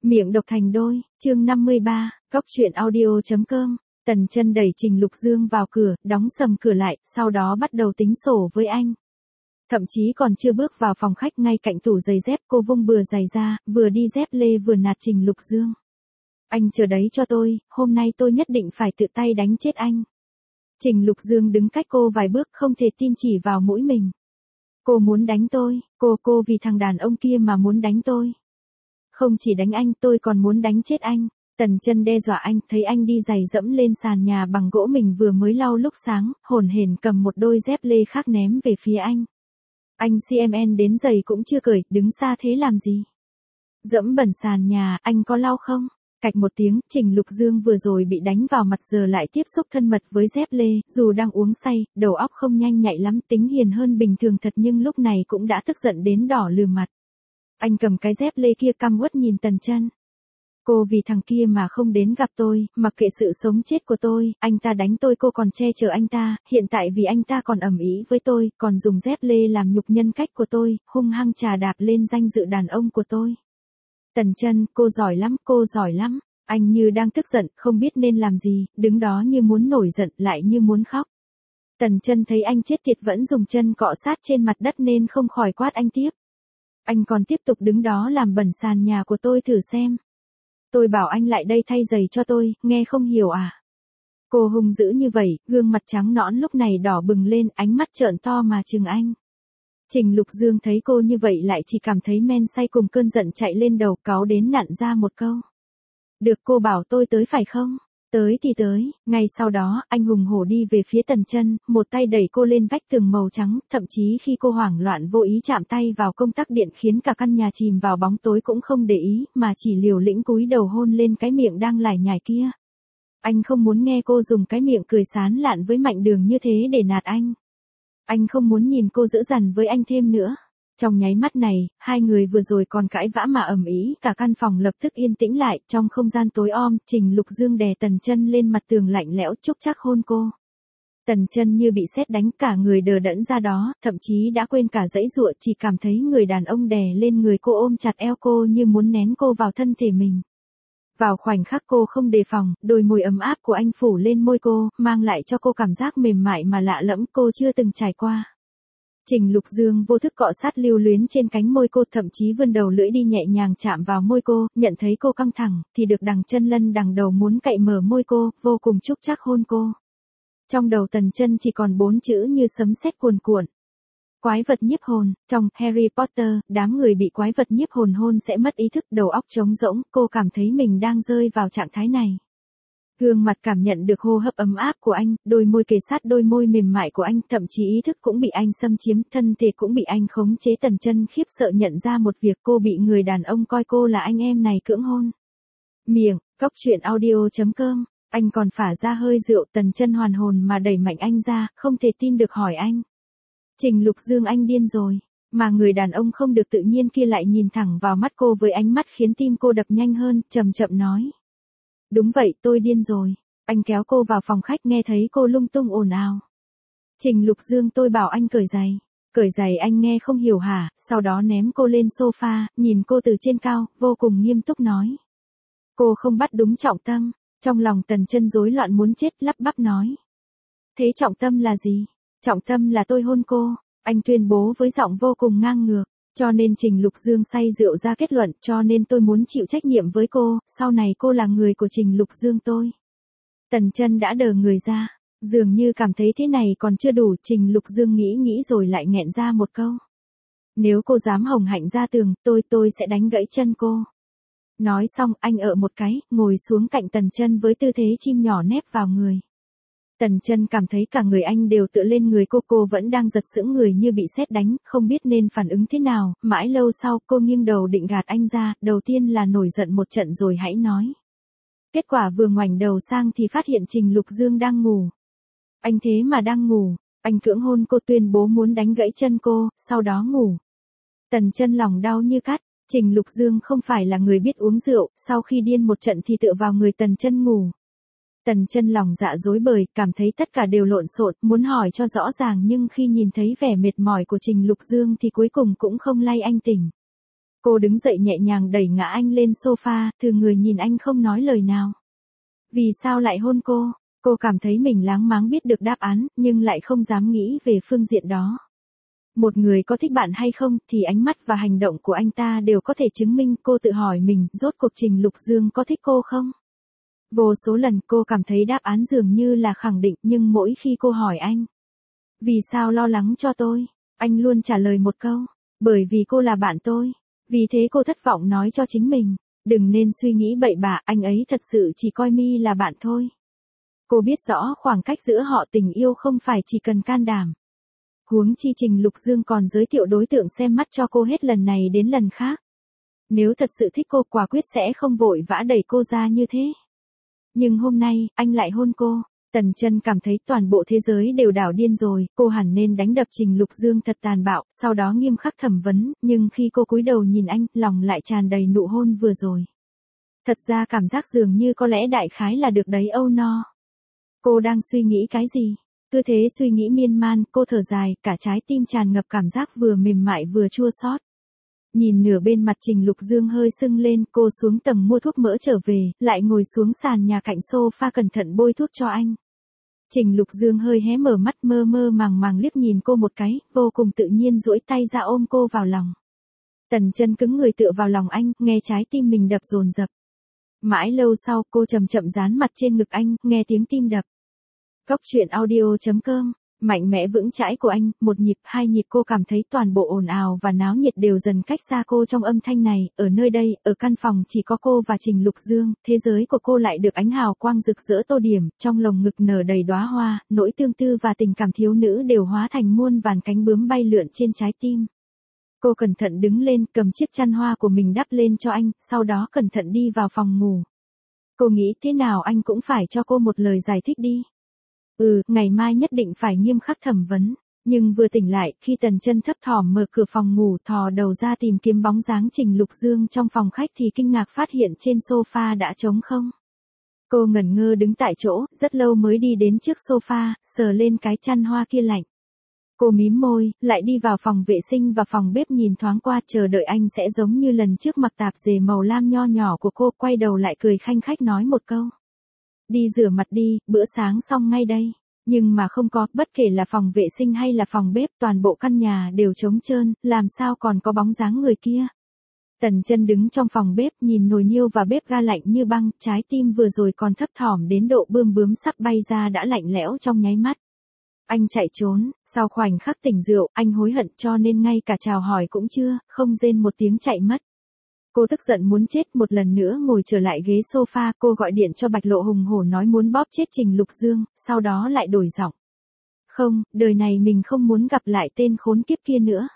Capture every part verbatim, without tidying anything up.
Miệng độc thành đôi, chương năm mươi ba, cóc truyện audio.com. Tần Chân đẩy Trình Lục Dương vào cửa, đóng sầm cửa lại, sau đó bắt đầu tính sổ với anh. Thậm chí còn chưa bước vào phòng khách, ngay cạnh tủ giày dép cô vung bừa giày ra, vừa đi dép lê vừa nạt Trình Lục Dương. Anh chờ đấy cho tôi, hôm nay tôi nhất định phải tự tay đánh chết anh. Trình Lục Dương đứng cách cô vài bước, không thể tin chỉ vào mũi mình. Cô muốn đánh tôi, cô cô vì thằng đàn ông kia mà muốn đánh tôi. Không chỉ đánh anh, tôi còn muốn đánh chết anh. Tần Chân đe dọa anh, thấy anh đi giày dẫm lên sàn nhà bằng gỗ mình vừa mới lau lúc sáng, hồn hển cầm một đôi dép lê khác ném về phía anh. Anh xê em en đến giày cũng chưa cởi, đứng xa thế làm gì? Dẫm bẩn sàn nhà, anh có lau không? Cạch một tiếng, Trình Lục Dương vừa rồi bị đánh vào mặt giờ lại tiếp xúc thân mật với dép lê, dù đang uống say, đầu óc không nhanh nhạy lắm, tính hiền hơn bình thường thật nhưng lúc này cũng đã tức giận đến đỏ lừ mặt. Anh cầm cái dép lê kia căm uất nhìn Tần Chân. Cô vì thằng kia mà không đến gặp tôi, mặc kệ sự sống chết của tôi, anh ta đánh tôi cô còn che chở anh ta, hiện tại vì anh ta còn ầm ĩ với tôi, còn dùng dép lê làm nhục nhân cách của tôi, hung hăng chà đạp lên danh dự đàn ông của tôi. Tần Chân, cô giỏi lắm, cô giỏi lắm. Anh như đang tức giận, không biết nên làm gì, đứng đó như muốn nổi giận, lại như muốn khóc. Tần Chân thấy anh chết tiệt vẫn dùng chân cọ sát trên mặt đất nên không khỏi quát anh tiếp. Anh còn tiếp tục đứng đó làm bẩn sàn nhà của tôi thử xem. Tôi bảo anh lại đây thay giày cho tôi, nghe không hiểu à? Cô hung dữ như vậy, gương mặt trắng nõn lúc này đỏ bừng lên, ánh mắt trợn to mà trừng anh. Trình Lục Dương thấy cô như vậy lại chỉ cảm thấy men say cùng cơn giận chạy lên đầu, cáu đến nặn ra một câu. Được, cô bảo tôi tới phải không? Tới thì tới. Ngay sau đó, anh hùng hổ đi về phía Tần Chân, một tay đẩy cô lên vách tường màu trắng, thậm chí khi cô hoảng loạn vô ý chạm tay vào công tắc điện khiến cả căn nhà chìm vào bóng tối cũng không để ý, mà chỉ liều lĩnh cúi đầu hôn lên cái miệng đang lải nhải kia. Anh không muốn nghe cô dùng cái miệng cười sán lạn với Mạnh Đường như thế để nạt anh. Anh không muốn nhìn cô dữ dằn với anh thêm nữa. Trong nháy mắt này, hai người vừa rồi còn cãi vã mà ầm ĩ, cả căn phòng lập tức yên tĩnh lại, trong không gian tối om, Trình Lục Dương đè Tần Chân lên mặt tường lạnh lẽo chúc chắc hôn cô. Tần Chân như bị sét đánh, cả người đờ đẫn ra đó, thậm chí đã quên cả giãy giụa, chỉ cảm thấy người đàn ông đè lên người cô ôm chặt eo cô như muốn nén cô vào thân thể mình. Vào khoảnh khắc cô không đề phòng, đôi môi ấm áp của anh phủ lên môi cô, mang lại cho cô cảm giác mềm mại mà lạ lẫm cô chưa từng trải qua. Trình Lục Dương vô thức cọ sát lưu luyến trên cánh môi cô, thậm chí vươn đầu lưỡi đi nhẹ nhàng chạm vào môi cô, nhận thấy cô căng thẳng, thì được đằng chân lân đằng đầu muốn cậy mở môi cô, vô cùng chúc chắc hôn cô. Trong đầu Tần Chân chỉ còn bốn chữ như sấm sét cuồn cuộn. Quái vật nhiếp hồn. Trong Harry Potter, đám người bị quái vật nhiếp hồn hôn sẽ mất ý thức, đầu óc trống rỗng, cô cảm thấy mình đang rơi vào trạng thái này. Gương mặt cảm nhận được hô hấp ấm áp của anh, đôi môi kề sát đôi môi mềm mại của anh, thậm chí ý thức cũng bị anh xâm chiếm, thân thể cũng bị anh khống chế. Tần Chân khiếp sợ nhận ra một việc, cô bị người đàn ông coi cô là anh em này cưỡng hôn. Miệng, cóc truyện audio.com, anh còn phả ra hơi rượu. Tần Chân hoàn hồn mà đẩy mạnh anh ra, không thể tin được hỏi anh. Trình Lục Dương, anh điên rồi. Mà người đàn ông không được tự nhiên kia lại nhìn thẳng vào mắt cô với ánh mắt khiến tim cô đập nhanh hơn, chậm chậm nói. Đúng vậy, tôi điên rồi. Anh kéo cô vào phòng khách, nghe thấy cô lung tung ồn ào. Trình Lục Dương, tôi bảo anh cởi giày. Cởi giày, anh nghe không hiểu hả? Sau đó ném cô lên sofa, nhìn cô từ trên cao, vô cùng nghiêm túc nói. Cô không bắt đúng trọng tâm. Trong lòng Tần Chân rối loạn muốn chết, lắp bắp nói. Thế trọng tâm là gì? Trọng tâm là tôi hôn cô. Anh tuyên bố với giọng vô cùng ngang ngược. Cho nên Trình Lục Dương say rượu ra kết luận, cho nên tôi muốn chịu trách nhiệm với cô, sau này cô là người của Trình Lục Dương tôi. Tần Chân đã đờ người ra, dường như cảm thấy thế này còn chưa đủ, Trình Lục Dương nghĩ nghĩ rồi lại nghẹn ra một câu. Nếu cô dám hồng hạnh ra tường, tôi tôi sẽ đánh gãy chân cô. Nói xong, anh ợ một cái, ngồi xuống cạnh Tần Chân với tư thế chim nhỏ nép vào người. Tần Chân cảm thấy cả người anh đều tựa lên người cô, cô vẫn đang giật sững người như bị sét đánh, không biết nên phản ứng thế nào, mãi lâu sau cô nghiêng đầu định gạt anh ra, đầu tiên là nổi giận một trận rồi hãy nói. Kết quả vừa ngoảnh đầu sang thì phát hiện Trình Lục Dương đang ngủ. Anh thế mà đang ngủ, anh cưỡng hôn cô, tuyên bố muốn đánh gãy chân cô, sau đó ngủ. Tần Chân lòng đau như cắt, Trình Lục Dương không phải là người biết uống rượu, sau khi điên một trận thì tựa vào người Tần Chân ngủ. Tần Chân lòng dạ rối bời, cảm thấy tất cả đều lộn xộn, muốn hỏi cho rõ ràng nhưng khi nhìn thấy vẻ mệt mỏi của Trình Lục Dương thì cuối cùng cũng không lay anh tỉnh. Cô đứng dậy nhẹ nhàng đẩy ngã anh lên sofa, từ người nhìn anh không nói lời nào. Vì sao lại hôn cô? Cô cảm thấy mình láng máng biết được đáp án, nhưng lại không dám nghĩ về phương diện đó. Một người có thích bạn hay không, thì ánh mắt và hành động của anh ta đều có thể chứng minh. Cô tự hỏi mình, rốt cuộc Trình Lục Dương có thích cô không? Vô số lần cô cảm thấy đáp án dường như là khẳng định, nhưng mỗi khi cô hỏi anh, vì sao lo lắng cho tôi? Anh luôn trả lời một câu, bởi vì cô là bạn tôi. Vì thế cô thất vọng nói cho chính mình, đừng nên suy nghĩ bậy bạ, anh ấy thật sự chỉ coi My là bạn thôi. Cô biết rõ khoảng cách giữa họ tình yêu không phải chỉ cần can đảm. Huống chi Trình Lục Dương còn giới thiệu đối tượng xem mắt cho cô hết lần này đến lần khác. Nếu thật sự thích cô, quả quyết sẽ không vội vã đẩy cô ra như thế. Nhưng hôm nay, anh lại hôn cô. Tần Chân cảm thấy toàn bộ thế giới đều đảo điên rồi, cô hẳn nên đánh đập Trình Lục Dương thật tàn bạo, sau đó nghiêm khắc thẩm vấn, nhưng khi cô cúi đầu nhìn anh, lòng lại tràn đầy nụ hôn vừa rồi. Thật ra cảm giác dường như có lẽ đại khái là được đấy âu no. Cô đang suy nghĩ cái gì? Cứ thế suy nghĩ miên man, cô thở dài, cả trái tim tràn ngập cảm giác vừa mềm mại vừa chua xót. Nhìn nửa bên mặt Trình Lục Dương hơi sưng lên, cô xuống tầng mua thuốc mỡ trở về, lại ngồi xuống sàn nhà cạnh sofa cẩn thận bôi thuốc cho anh. Trình Lục Dương hơi hé mở mắt, mơ mơ màng màng liếc nhìn cô một cái, vô cùng tự nhiên duỗi tay ra ôm cô vào lòng. Tần Chân cứng người tựa vào lòng anh, nghe trái tim mình đập dồn dập. Mãi lâu sau, cô chậm chậm dán mặt trên ngực anh, nghe tiếng tim đập. Cốc truyện audio chấm com, mạnh mẽ vững chãi của anh, một nhịp, hai nhịp, cô cảm thấy toàn bộ ồn ào và náo nhiệt đều dần cách xa cô trong âm thanh này. Ở nơi đây, ở căn phòng chỉ có cô và Trình Lục Dương, thế giới của cô lại được ánh hào quang rực rỡ tô điểm, trong lồng ngực nở đầy đóa hoa, nỗi tương tư và tình cảm thiếu nữ đều hóa thành muôn vàn cánh bướm bay lượn trên trái tim. Cô cẩn thận đứng lên, cầm chiếc chăn hoa của mình đắp lên cho anh, sau đó cẩn thận đi vào phòng ngủ. Cô nghĩ thế nào anh cũng phải cho cô một lời giải thích đi. Ừ, ngày mai nhất định phải nghiêm khắc thẩm vấn. Nhưng vừa tỉnh lại, khi Tần Chân thấp thỏm mở cửa phòng ngủ, thò đầu ra tìm kiếm bóng dáng Trình Lục Dương trong phòng khách thì kinh ngạc phát hiện trên sofa đã trống không. Cô ngẩn ngơ đứng tại chỗ, rất lâu mới đi đến trước sofa, sờ lên cái chăn hoa kia lạnh. Cô mím môi, lại đi vào phòng vệ sinh và phòng bếp nhìn thoáng qua, chờ đợi anh sẽ giống như lần trước mặc tạp dề màu lam nho nhỏ của cô, quay đầu lại cười khanh khách nói một câu. Đi rửa mặt đi, bữa sáng xong ngay đây. Nhưng mà không có, bất kể là phòng vệ sinh hay là phòng bếp, toàn bộ căn nhà đều trống trơn, làm sao còn có bóng dáng người kia. Tần Chân đứng trong phòng bếp, nhìn nồi niêu và bếp ga lạnh như băng, trái tim vừa rồi còn thấp thỏm đến độ bươm bướm sắp bay ra đã lạnh lẽo trong nháy mắt. Anh chạy trốn, sau khoảnh khắc tỉnh rượu, anh hối hận cho nên ngay cả chào hỏi cũng chưa, không rên một tiếng chạy mất. Cô tức giận muốn chết, một lần nữa ngồi trở lại ghế sofa, cô gọi điện cho Bạch Lộ hùng hổ nói muốn bóp chết Trình Lục Dương, sau đó lại đổi giọng. Không, đời này mình không muốn gặp lại tên khốn kiếp kia nữa.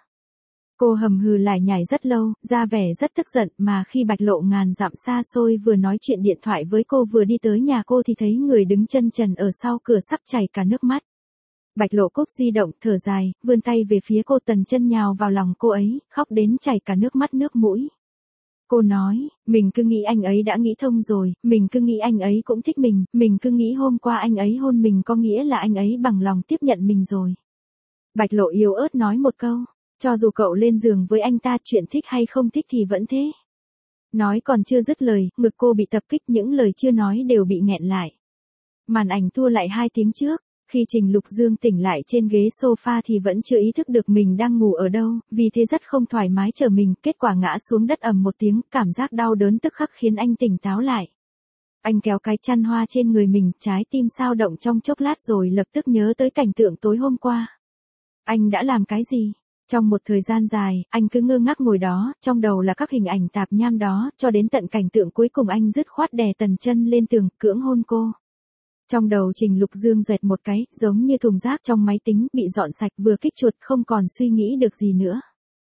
Cô hầm hừ lải nhải rất lâu, ra vẻ rất tức giận, mà khi Bạch Lộ ngàn dặm xa xôi vừa nói chuyện điện thoại với cô vừa đi tới nhà cô thì thấy người đứng chân trần ở sau cửa sắp chảy cả nước mắt. Bạch Lộ cúp di động, thở dài, vươn tay về phía cô. Tần Chân nhào vào lòng cô ấy, khóc đến chảy cả nước mắt nước mũi. Cô nói, mình cứ nghĩ anh ấy đã nghĩ thông rồi, mình cứ nghĩ anh ấy cũng thích mình, mình cứ nghĩ hôm qua anh ấy hôn mình có nghĩa là anh ấy bằng lòng tiếp nhận mình rồi. Bạch Lộ yếu ớt nói một câu, cho dù cậu lên giường với anh ta, chuyện thích hay không thích thì vẫn thế. Nói còn chưa dứt lời, ngực cô bị tập kích, những lời chưa nói đều bị nghẹn lại. Màn ảnh thua lại hai tiếng trước. Khi Trình Lục Dương tỉnh lại trên ghế sofa thì vẫn chưa ý thức được mình đang ngủ ở đâu, vì thế rất không thoải mái trở mình, kết quả ngã xuống đất ầm một tiếng, cảm giác đau đớn tức khắc khiến anh tỉnh táo lại. Anh kéo cái chăn hoa trên người mình, trái tim sao động trong chốc lát rồi lập tức nhớ tới cảnh tượng tối hôm qua. Anh đã làm cái gì? Trong một thời gian dài, anh cứ ngơ ngác ngồi đó, trong đầu là các hình ảnh tạp nham đó, cho đến tận cảnh tượng cuối cùng anh dứt khoát đè Tần Chân lên tường, cưỡng hôn cô. Trong đầu Trình Lục Dương doẹt một cái, giống như thùng rác trong máy tính bị dọn sạch, vừa kích chuột không còn suy nghĩ được gì nữa.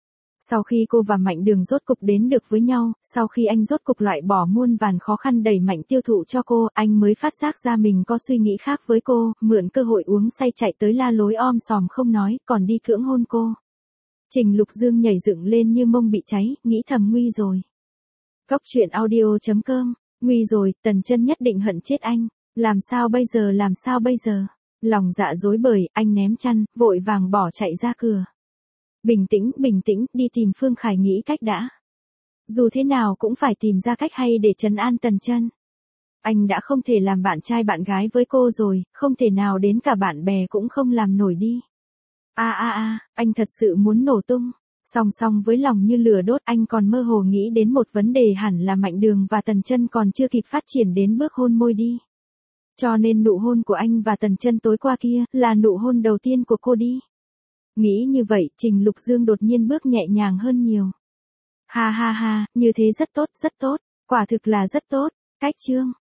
Sau khi cô và Mạnh Đường rốt cục đến được với nhau, sau khi anh rốt cục loại bỏ muôn vàn khó khăn đẩy mạnh tiêu thụ cho cô, anh mới phát giác ra mình có suy nghĩ khác với cô, mượn cơ hội uống say chạy tới la lối om sòm không nói, còn đi cưỡng hôn cô. Trình Lục Dương nhảy dựng lên như mông bị cháy, nghĩ thầm nguy rồi. Cốc truyện audio chấm com, nguy rồi, Tần Chân nhất định hận chết anh. Làm sao bây giờ, làm sao bây giờ? Lòng dạ rối bời, anh ném chăn, vội vàng bỏ chạy ra cửa. Bình tĩnh, bình tĩnh, đi tìm Phương Khải nghĩ cách đã. Dù thế nào cũng phải tìm ra cách hay để trấn an Tần Chân. Anh đã không thể làm bạn trai bạn gái với cô rồi, không thể nào đến cả bạn bè cũng không làm nổi đi. A a a, anh thật sự muốn nổ tung. Song song với lòng như lửa đốt, anh còn mơ hồ nghĩ đến một vấn đề, hẳn là Mạnh Đường và Tần Chân còn chưa kịp phát triển đến bước hôn môi đi. Cho nên nụ hôn của anh và Tần Chân tối qua kia là nụ hôn đầu tiên của cô đi. Nghĩ như vậy, Trình Lục Dương đột nhiên bước nhẹ nhàng hơn nhiều. Ha ha ha, như thế rất tốt, rất tốt, quả thực là rất tốt. Cách chương